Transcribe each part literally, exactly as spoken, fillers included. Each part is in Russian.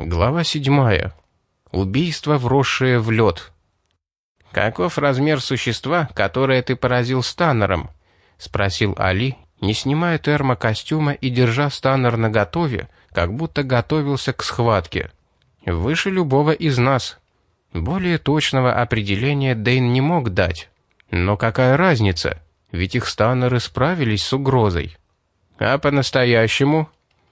Глава седьмая. Убийство, вросшее в лед. «Каков размер существа, которое ты поразил Станнером?» — спросил Али, не снимая термокостюма и держа Станнер наготове, как будто готовился к схватке. «Выше любого из нас». Более точного определения Дэйн не мог дать. Но какая разница? Ведь их Станнеры справились с угрозой. А по-настоящему?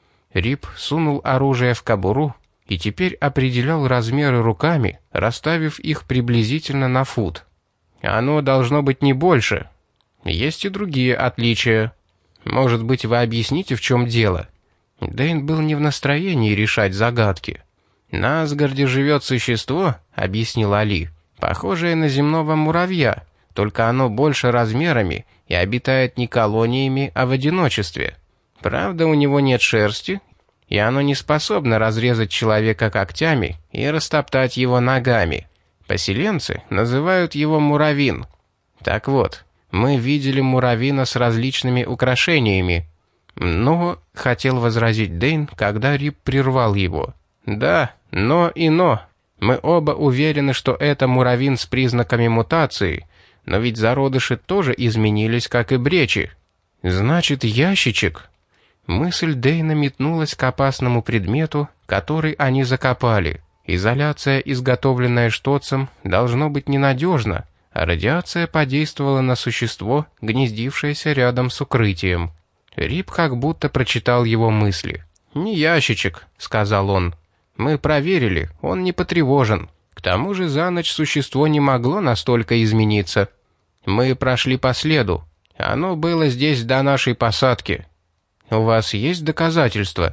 Рип сунул оружие в кобуру и теперь определял размеры руками, расставив их приблизительно на фут. Оно должно быть не больше. Есть и другие отличия. Может быть, вы объясните, в чем дело? Дэйн был не в настроении решать загадки. «На Асгарде живет существо», — объяснил Али, — «похожее на земного муравья, только оно больше размерами и обитает не колониями, а в одиночестве. Правда, у него нет шерсти, и оно не способно разрезать человека когтями и растоптать его ногами. Поселенцы называют его муравин. Так вот, мы видели муравина с различными украшениями». «Но», — хотел возразить Дэйн, когда Рип прервал его. «Да, но и но. Мы оба уверены, что это муравин с признаками мутации, но ведь зародыши тоже изменились, как и бречи. Значит, ящичек». Мысль Дэйна метнулась к опасному предмету, который они закопали. Изоляция, изготовленная Штоцем, должно быть ненадежна, а радиация подействовала на существо, гнездившееся рядом с укрытием. Рип как будто прочитал его мысли. «Не ящичек», — сказал он. «Мы проверили, он не потревожен. К тому же за ночь существо не могло настолько измениться. Мы прошли по следу. Оно было здесь до нашей посадки. У вас есть доказательства?»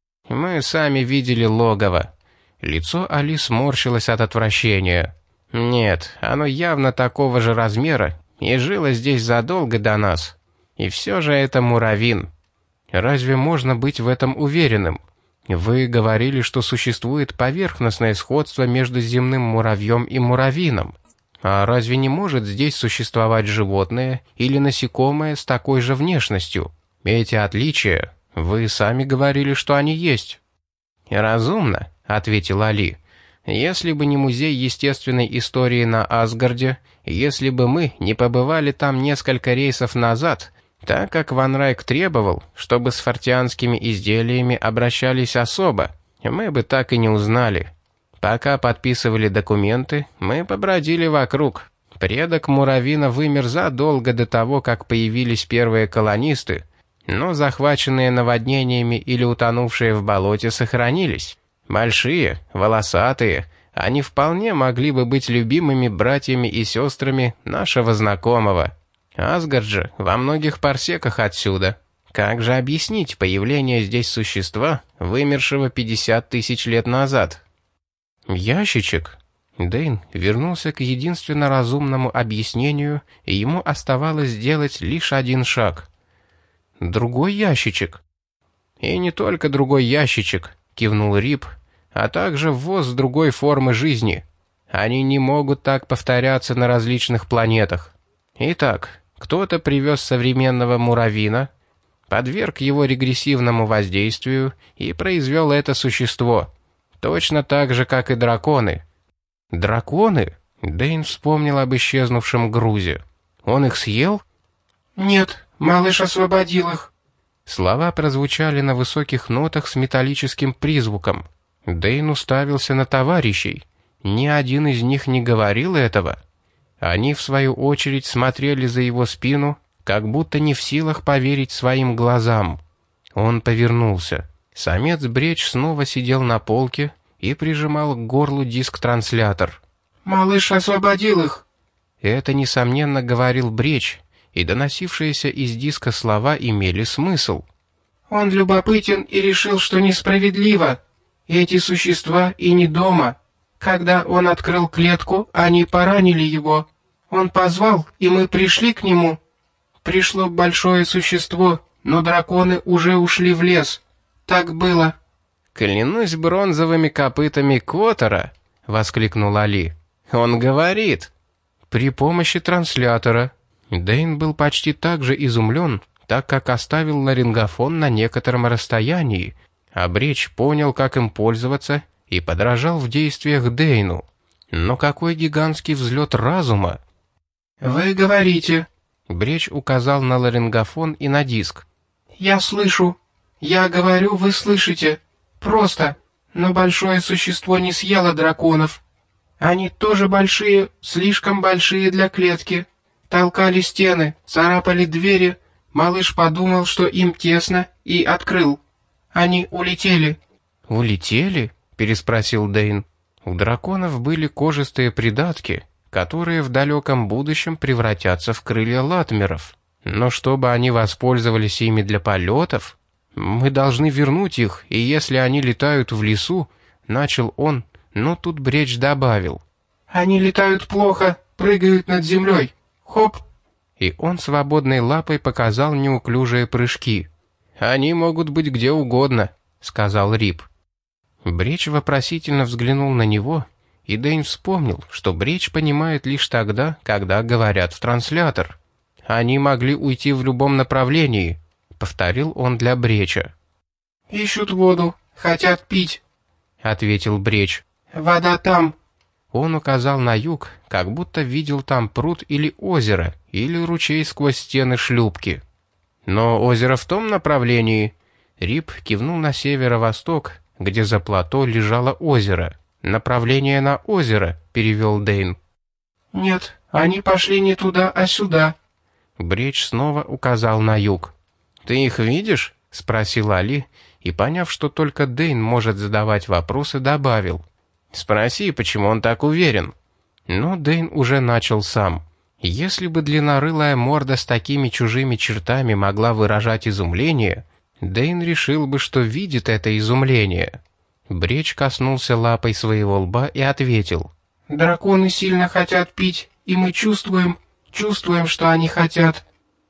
«Мы сами видели логово». Лицо Али сморщилось от отвращения. «Нет, оно явно такого же размера и жило здесь задолго до нас. И все же это муравин». «Разве можно быть в этом уверенным? Вы говорили, что существует поверхностное сходство между земным муравьем и муравином. А разве не может здесь существовать животное или насекомое с такой же внешностью? Эти отличия, вы сами говорили, что они есть». «Разумно», — ответил Али. «Если бы не музей естественной истории на Асгарде, если бы мы не побывали там несколько рейсов назад, так как Ван Райк требовал, чтобы с фортианскими изделиями обращались особо, мы бы так и не узнали. Пока подписывали документы, мы побродили вокруг. Предок муравина вымер задолго до того, как появились первые колонисты, но захваченные наводнениями или утонувшие в болоте сохранились. Большие, волосатые, они вполне могли бы быть любимыми братьями и сестрами нашего знакомого. Асгард же во многих парсеках отсюда. Как же объяснить появление здесь существа, вымершего пятьдесят тысяч лет назад?» «Ящичек?» Дэйн вернулся к единственно разумному объяснению, и ему оставалось сделать лишь один шаг. «Другой ящичек?» «И не только другой ящичек», — кивнул Рип, «а также ввоз другой формы жизни. Они не могут так повторяться на различных планетах. Итак, кто-то привез современного муравина, подверг его регрессивному воздействию и произвел это существо. Точно так же, как и драконы». «Драконы?» Дэйн вспомнил об исчезнувшем грузе. «Он их съел?» «Нет, малыш освободил их». Слова прозвучали на высоких нотах с металлическим призвуком. Дэйн уставился на товарищей. Ни один из них не говорил этого. Они, в свою очередь, смотрели за его спину, как будто не в силах поверить своим глазам. Он повернулся. Самец Бреч снова сидел на полке и прижимал к горлу диск-транслятор. «Малыш освободил их». Это, несомненно, говорил Бреч, и доносившиеся из диска слова имели смысл. «Он любопытен и решил, что несправедливо. Эти существа и не дома. Когда он открыл клетку, они поранили его. Он позвал, и мы пришли к нему. Пришло большое существо, но драконы уже ушли в лес. Так было». «Клянусь бронзовыми копытами Котора!» — воскликнул Али. «Он говорит!» «При помощи транслятора». Дэйн был почти так же изумлен, так как оставил ларингофон на некотором расстоянии, а Бреч понял, как им пользоваться, и подражал в действиях Дейну. Но какой гигантский взлет разума! «Вы говорите...» Бречь указал на ларингофон и на диск. «Я слышу. Я говорю, вы слышите. Просто. Но большое существо не съело драконов. Они тоже большие, слишком большие для клетки. Толкали стены, царапали двери. Малыш подумал, что им тесно, и открыл. Они улетели». «Улетели?» — переспросил Дейн. «У драконов были кожистые придатки, которые в далеком будущем превратятся в крылья латмеров. Но чтобы они воспользовались ими для полетов, мы должны вернуть их, и если они летают в лесу, начал он, но тут Бречь добавил. «Они летают плохо, прыгают над землей. Хоп!» И он свободной лапой показал неуклюжие прыжки. «Они могут быть где угодно», — сказал Рип. Бречь вопросительно взглянул на него, и Дейн вспомнил, что Бречь понимает лишь тогда, когда говорят в транслятор. «Они могли уйти в любом направлении», — повторил он для Бреча. «Ищут воду, хотят пить», — ответил Бречь. «Вода там». Он указал на юг, как будто видел там пруд или озеро, или ручей сквозь стены шлюпки. «Но озеро в том направлении», — Рип кивнул на северо-восток, где за плато лежало озеро. «Направление на озеро», — перевел Дейн. «Нет, они пошли не туда, а сюда». Бречь снова указал на юг. «Ты их видишь?» — спросил Али, и, поняв, что только Дейн может задавать вопросы, добавил. «Спроси, почему он так уверен». Но Дейн уже начал сам. Если бы длиннорылая морда с такими чужими чертами могла выражать изумление, Дейн решил бы, что видит это изумление. Бречь коснулся лапой своего лба и ответил. «Драконы сильно хотят пить, и мы чувствуем, чувствуем, что они хотят».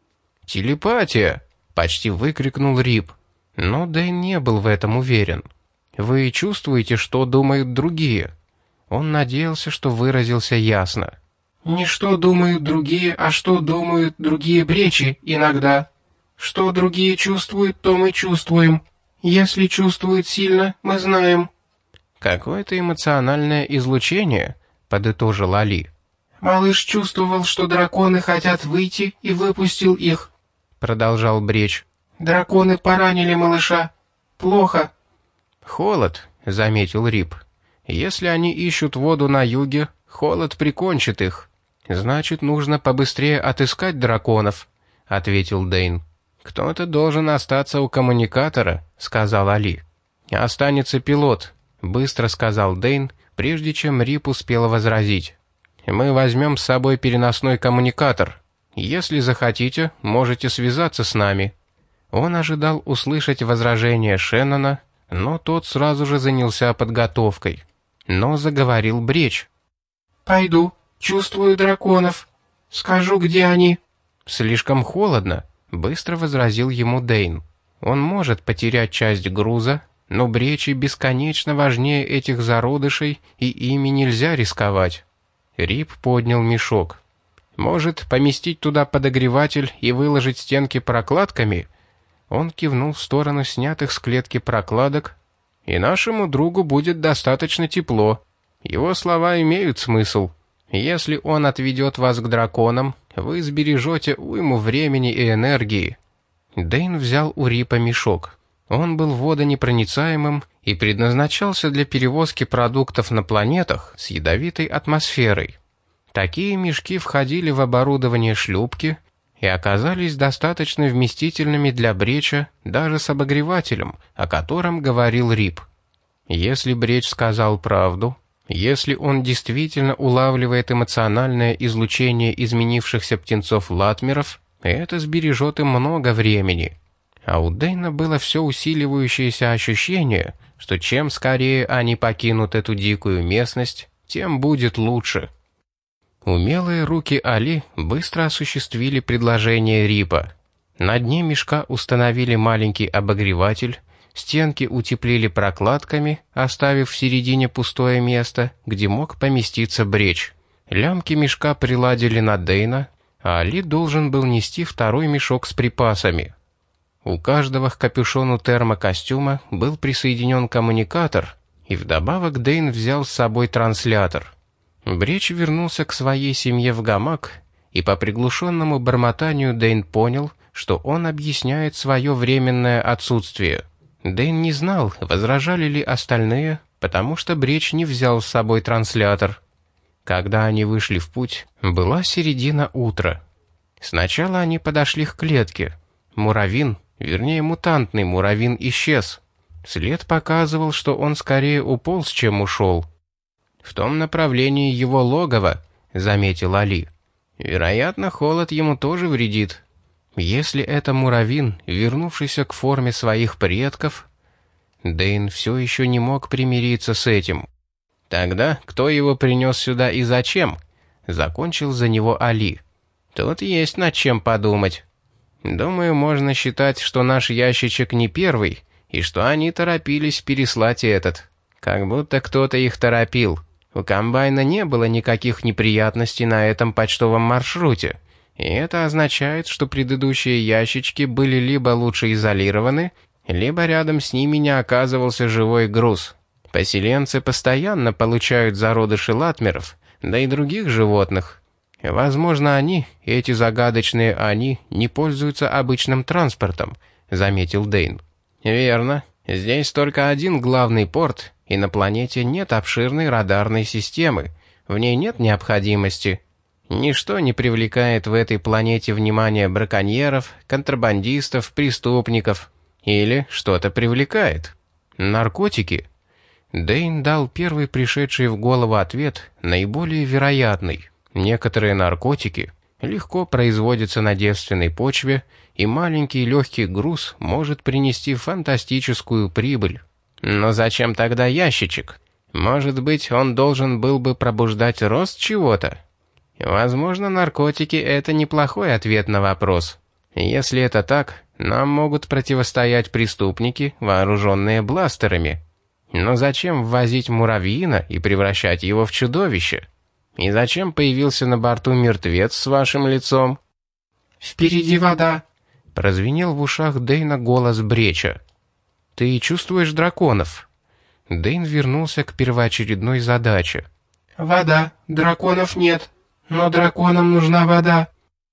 «Телепатия!» — почти выкрикнул Рип. Но Дейн не был в этом уверен. «Вы чувствуете, что думают другие?» Он надеялся, что выразился ясно. «Не что думают другие, а что думают другие бречи иногда. Что другие чувствуют, то мы чувствуем. Если чувствуют сильно, мы знаем». «Какое-то эмоциональное излучение», — подытожил Али. «Малыш чувствовал, что драконы хотят выйти, и выпустил их», — продолжал Бречь. «Драконы поранили малыша. Плохо». «Холод», — заметил Рип. «Если они ищут воду на юге, холод прикончит их. Значит, нужно побыстрее отыскать драконов», — ответил Дейн. «Кто-то должен остаться у коммуникатора», — сказал Али. «Останется пилот», — быстро сказал Дейн, прежде чем Рип успел возразить. «Мы возьмем с собой переносной коммуникатор. Если захотите, можете связаться с нами». Он ожидал услышать возражение Шеннона, но тот сразу же занялся подготовкой. Но заговорил Бречь. «Пойду, чувствую драконов. Скажу, где они». «Слишком холодно», — быстро возразил ему Дейн. «Он может потерять часть груза, но Бречи бесконечно важнее этих зародышей, и ими нельзя рисковать». Рип поднял мешок. «Может, поместить туда подогреватель и выложить стенки прокладками?» Он кивнул в сторону снятых с клетки прокладок. «И нашему другу будет достаточно тепло. Его слова имеют смысл. Если он отведет вас к драконам, вы сбережете уйму времени и энергии». Дейн взял у Рипа мешок. Он был водонепроницаемым и предназначался для перевозки продуктов на планетах с ядовитой атмосферой. Такие мешки входили в оборудование шлюпки и оказались достаточно вместительными для Бреча даже с обогревателем, о котором говорил Рип. Если Бречь сказал правду, если он действительно улавливает эмоциональное излучение изменившихся птенцов-латмеров, это сбережет им много времени. А у Дейна было все усиливающееся ощущение, что чем скорее они покинут эту дикую местность, тем будет лучше. Умелые руки Али быстро осуществили предложение Рипа. На дне мешка установили маленький обогреватель, стенки утеплили прокладками, оставив в середине пустое место, где мог поместиться Бречь. Лямки мешка приладили на Дейна, а Али должен был нести второй мешок с припасами. У каждого к капюшону термокостюма был присоединен коммуникатор, И вдобавок Дэйн взял с собой транслятор. Бречь вернулся к своей семье в гамак, и по приглушенному бормотанию Дэйн понял, что он объясняет свое временное отсутствие. Дэйн не знал, возражали ли остальные, потому что Бречь не взял с собой транслятор. Когда они вышли в путь, была середина утра. Сначала они подошли к клетке. Муравин, вернее мутантный муравин, исчез. След показывал, что он скорее уполз, чем ушел. «В том направлении его логово», — заметил Али. «Вероятно, холод ему тоже вредит. Если это муравин, вернувшийся к форме своих предков...» Дэйн все еще не мог примириться с этим. «Тогда кто его принес сюда и зачем?» — закончил за него Али. «Тут есть над чем подумать. Думаю, можно считать, что наш ящичек не первый, и что они торопились переслать этот. Как будто кто-то их торопил. У комбайна не было никаких неприятностей на этом почтовом маршруте, и это означает, что предыдущие ящички были либо лучше изолированы, либо рядом с ними не оказывался живой груз. Поселенцы постоянно получают зародыши латмеров, да и других животных. Возможно, они, эти загадочные они, не пользуются обычным транспортом», — заметил Дэйн. «Верно. Здесь только один главный порт, и на планете нет обширной радарной системы. В ней нет необходимости. Ничто не привлекает в этой планете внимание браконьеров, контрабандистов, преступников. Или что-то привлекает. Наркотики?» Дэйн дал первый пришедший в голову ответ, наиболее вероятный. Некоторые наркотики легко производятся на девственной почве, и маленький легкий груз может принести фантастическую прибыль. Но зачем тогда ящичек? Может быть, он должен был бы пробуждать рост чего-то? Возможно, наркотики — это неплохой ответ на вопрос. Если это так, нам могут противостоять преступники, вооруженные бластерами. Но зачем ввозить муравьина и превращать его в чудовище? И зачем появился на борту мертвец с вашим лицом? «Впереди вода», — прозвенел в ушах Дэйна голос Бреча. «Ты чувствуешь драконов?» Дэйн вернулся к первоочередной задаче. «Вода. Драконов нет. Но драконам нужна вода».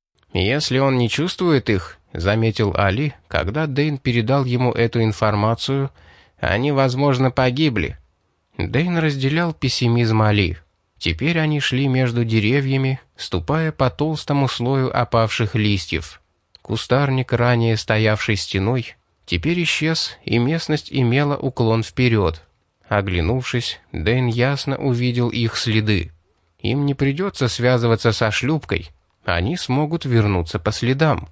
«Если он не чувствует их», — заметил Али, когда Дэйн передал ему эту информацию, — «они, возможно, погибли». Дэйн разделял пессимизм Али. Теперь они шли между деревьями, ступая по толстому слою опавших листьев. Кустарник, ранее стоявший стеной, теперь исчез, и местность имела уклон вперед. Оглянувшись, Дэйн ясно увидел их следы. Им не придется связываться со шлюпкой, они смогут вернуться по следам.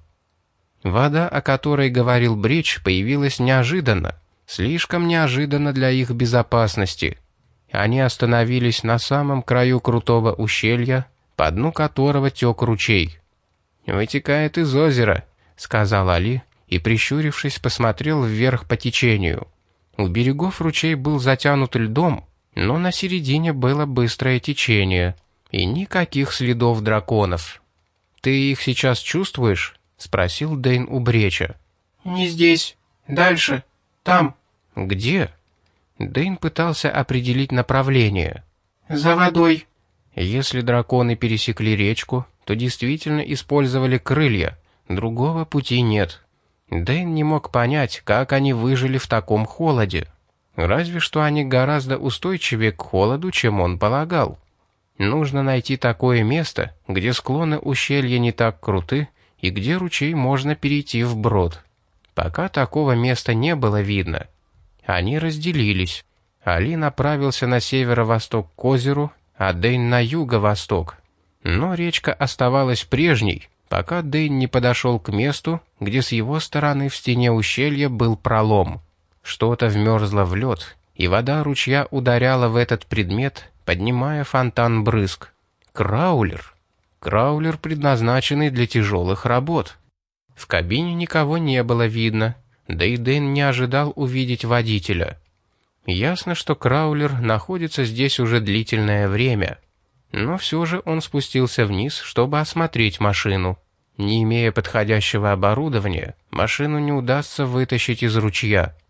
Вода, о которой говорил Брич, появилась неожиданно, слишком неожиданно для их безопасности. Они остановились на самом краю крутого ущелья, по дну которого тек ручей. «Вытекает из озера», — сказал Али, и, прищурившись, посмотрел вверх по течению. У берегов ручей был затянут льдом, но на середине было быстрое течение, и никаких следов драконов. «Ты их сейчас чувствуешь?» — спросил Дэйн у Бреча. «Не здесь. Дальше. Там». «Где?» Дэйн пытался определить направление. «За водой». Если драконы пересекли речку, то действительно использовали крылья, другого пути нет. Дэйн не мог понять, как они выжили в таком холоде. Разве что они гораздо устойчивее к холоду, чем он полагал. Нужно найти такое место, где склоны ущелья не так круты и где ручей можно перейти вброд. Пока такого места не было видно. Они разделились. Али направился на северо-восток к озеру, а Дэйн на юго-восток. Но речка оставалась прежней, пока Дэйн не подошел к месту, где с его стороны в стене ущелья был пролом. Что-то вмерзло в лед, и вода ручья ударяла в этот предмет, поднимая фонтан брызг. Краулер. Краулер, предназначенный для тяжелых работ. В кабине никого не было видно, да и Дэйн не ожидал увидеть водителя. Ясно, что краулер находится здесь уже длительное время. Но все же он спустился вниз, чтобы осмотреть машину. Не имея подходящего оборудования, машину не удастся вытащить из ручья.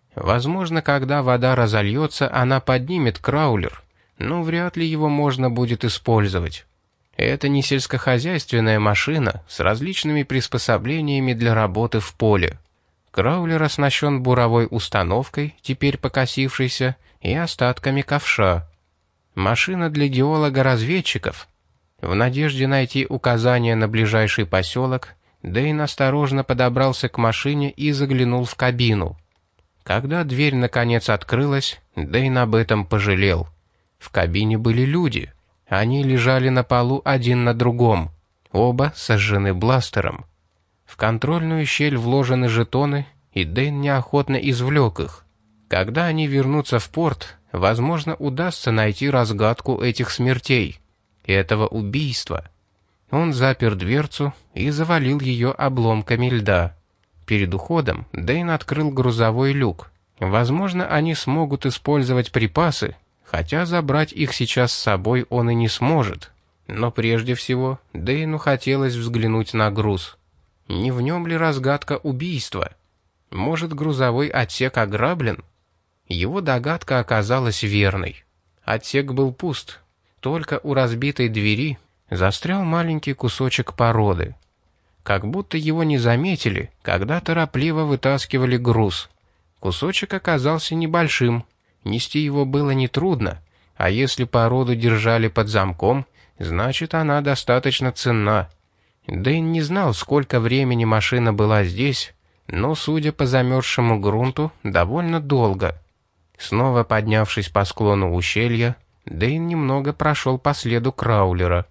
Возможно, когда вода разольется, она поднимет краулер, но вряд ли его можно будет использовать. Это не сельскохозяйственная машина с различными приспособлениями для работы в поле. Краулер оснащен буровой установкой, теперь покосившейся, и остатками ковша. Машина для геолога-разведчиков. В надежде найти указания на ближайший поселок, Дэйн осторожно подобрался к машине и заглянул в кабину. Когда дверь наконец открылась, Дэйн об этом пожалел. В кабине были люди. Они лежали на полу один на другом. Оба сожжены бластером. В контрольную щель вложены жетоны, и Дэйн неохотно извлек их. Когда они вернутся в порт, возможно, удастся найти разгадку этих смертей, этого убийства. Он запер дверцу и завалил ее обломками льда. Перед уходом Дэйн открыл грузовой люк. Возможно, они смогут использовать припасы, хотя забрать их сейчас с собой он и не сможет. Но прежде всего Дэйну хотелось взглянуть на груз. Не в нем ли разгадка убийства? Может, грузовой отсек ограблен? Его догадка оказалась верной. Отсек был пуст. Только у разбитой двери застрял маленький кусочек породы. Как будто его не заметили, когда торопливо вытаскивали груз. Кусочек оказался небольшим. Нести его было нетрудно, а если породу держали под замком, значит, она достаточно ценна. Дэйн не знал, сколько времени машина была здесь, но, судя по замерзшему грунту, довольно долго. Снова поднявшись по склону ущелья, Дэйн немного прошел по следу краулера.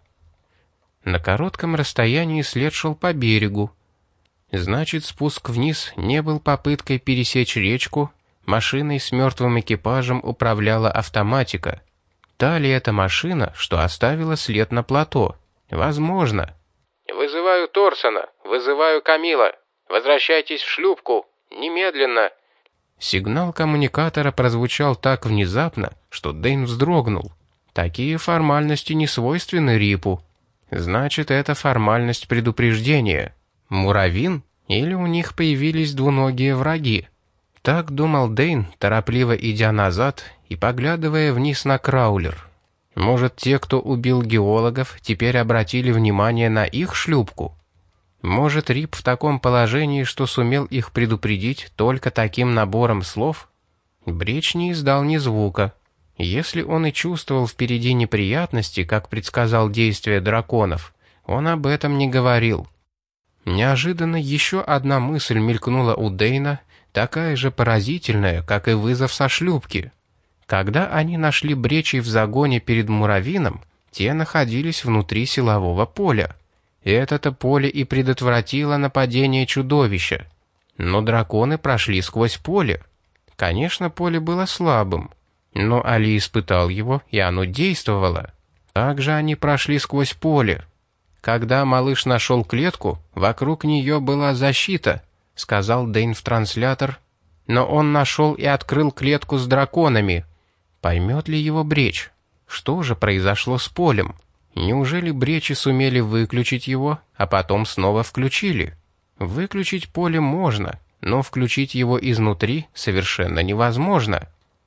На коротком расстоянии след шел по берегу. Значит, спуск вниз не был попыткой пересечь речку, машиной с мертвым экипажем управляла автоматика. Та ли эта машина, что оставила след на плато? Возможно. «Вызываю Торсона, вызываю Камила. Возвращайтесь в шлюпку, немедленно!» Сигнал коммуникатора прозвучал так внезапно, что Дэйн вздрогнул. Такие формальности не свойственны Рипу. Значит, это формальность предупреждения. Муравин? Или у них появились двуногие враги? Так думал Дэйн, торопливо идя назад и поглядывая вниз на краулер. Может, те, кто убил геологов, теперь обратили внимание на их шлюпку? Может, Рип в таком положении, что сумел их предупредить только таким набором слов? Бреч не издал ни звука. Если он и чувствовал впереди неприятности, как предсказал действие драконов, он об этом не говорил. Неожиданно еще одна мысль мелькнула у Дэйна, такая же поразительная, как и вызов со шлюпки. Когда они нашли бречей в загоне перед Муравином, те находились внутри силового поля. Это-то поле и предотвратило нападение чудовища. Но драконы прошли сквозь поле. Конечно, поле было слабым, но Али испытал его, и оно действовало. Также они прошли сквозь поле. Когда малыш нашел клетку, вокруг нее была защита, сказал Дэйн в транслятор, но он нашел и открыл клетку с драконами. Поймет ли его Бреч? Что же произошло с полем? Неужели Бречи сумели выключить его, а потом снова включили? Выключить поле можно, но включить его изнутри совершенно невозможно.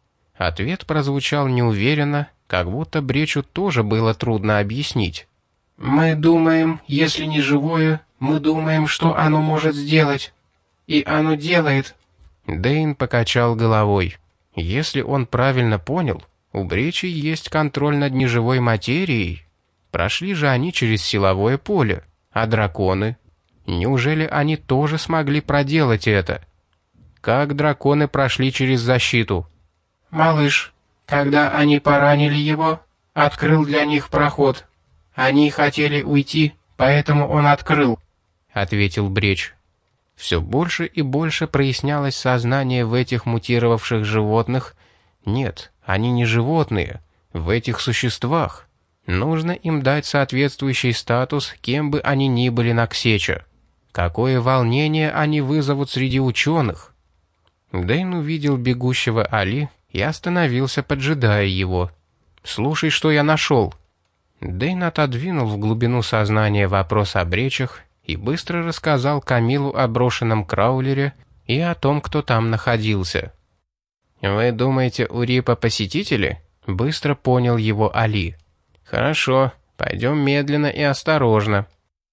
Ответ прозвучал неуверенно, как будто Бречу тоже было трудно объяснить. «Мы думаем, если не живое, мы думаем, что оно может сделать. И оно делает». Дэйн покачал головой. Если он правильно понял, у Бречи есть контроль над неживой материей. Прошли же они через силовое поле, а драконы? Неужели они тоже смогли проделать это? Как драконы прошли через защиту? «Малыш, когда они поранили его, открыл для них проход. Они хотели уйти, поэтому он открыл», — ответил Бреч. Все больше и больше прояснялось сознание в этих мутировавших животных. Нет, они не животные, в этих существах. Нужно им дать соответствующий статус, кем бы они ни были на Ксеча. Какое волнение они вызовут среди ученых. Дэйн увидел бегущего Али и остановился, поджидая его. «Слушай, что я нашел». Дэйн отодвинул в глубину сознания вопрос о Бречах и быстро рассказал Камилу о брошенном краулере и о том, кто там находился. «Вы думаете, у Рипа посетители?» — быстро понял его Али. «Хорошо, пойдем медленно и осторожно».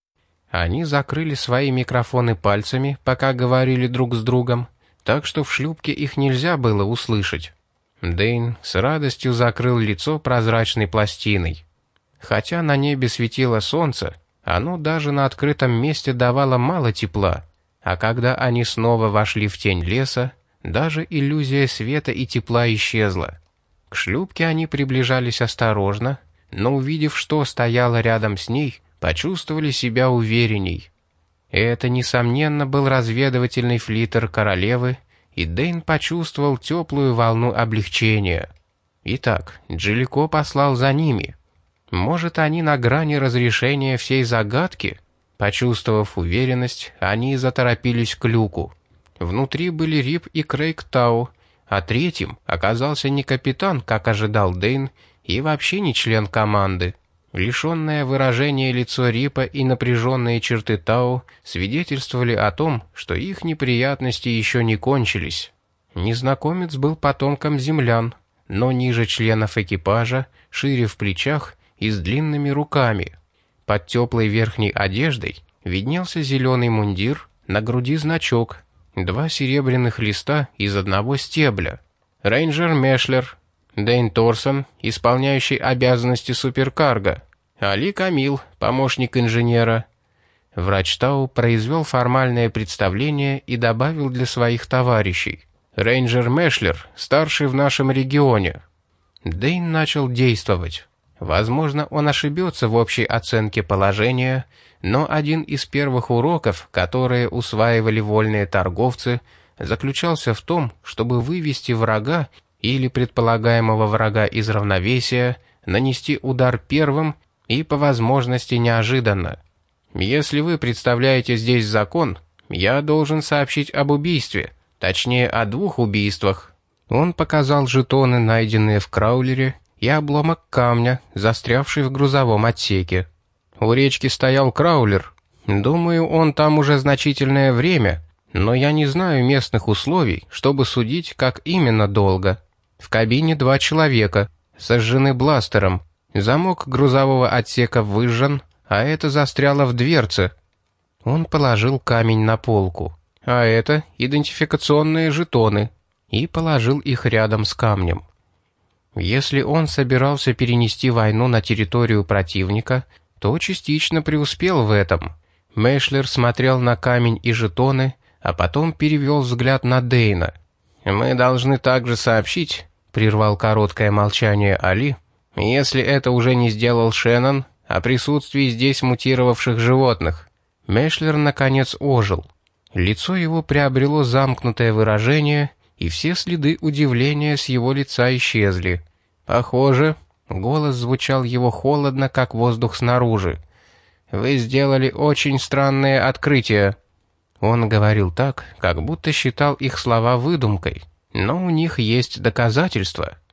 Они закрыли свои микрофоны пальцами, пока говорили друг с другом, так что в шлюпке их нельзя было услышать. Дэйн с радостью закрыл лицо прозрачной пластиной. Хотя на небе светило солнце, оно даже на открытом месте давало мало тепла, а когда они снова вошли в тень леса, даже иллюзия света и тепла исчезла. К шлюпке они приближались осторожно, но увидев, что стояло рядом с ней, почувствовали себя уверенней. Это, несомненно, был разведывательный флиттер королевы, и Дэйн почувствовал теплую волну облегчения. Итак, Джиллико послал за ними. Может, они на грани разрешения всей загадки? Почувствовав уверенность, они заторопились к люку. Внутри были Рип и Крейг Тау, а третьим оказался не капитан, как ожидал Дэйн, и вообще не член команды. Лишенное выражения лицо Рипа и напряженные черты Тау свидетельствовали о том, что их неприятности еще не кончились. Незнакомец был потомком землян, но ниже членов экипажа, шире в плечах и с длинными руками. Под теплой верхней одеждой виднелся зеленый мундир, на груди значок, два серебряных листа из одного стебля. Рейнджер Мешлер, Дэйн Торсон, исполняющий обязанности суперкарго, Али Камил, помощник инженера. Врач Тау произвел формальное представление и добавил для своих товарищей: «Рейнджер Мешлер, старший в нашем регионе». Дэйн начал действовать. Возможно, он ошибется в общей оценке положения, но один из первых уроков, которые усваивали вольные торговцы, заключался в том, чтобы вывести врага или предполагаемого врага из равновесия, нанести удар первым и по возможности неожиданно. Если вы представляете здесь закон, я должен сообщить об убийстве, точнее о двух убийствах. Он показал жетоны, найденные в краулере, и обломок камня, застрявший в грузовом отсеке. У речки стоял краулер. Думаю, он там уже значительное время, но я не знаю местных условий, чтобы судить, как именно долго. В кабине два человека, сожжены бластером. Замок грузового отсека выжжен, а это застряло в дверце. Он положил камень на полку. А это идентификационные жетоны. И положил их рядом с камнем. Если он собирался перенести войну на территорию противника, то частично преуспел в этом. Мешлер смотрел на камень и жетоны, а потом перевел взгляд на Дэйна. «Мы должны также сообщить», — прервал короткое молчание Али, «если это уже не сделал Шеннон, о присутствии здесь мутировавших животных». Мешлер наконец ожил. Лицо его приобрело замкнутое выражение, и все следы удивления с его лица исчезли. «Похоже», — голос звучал его холодно, как воздух снаружи, «вы сделали очень странное открытие». Он говорил так, как будто считал их слова выдумкой, но у них есть доказательства.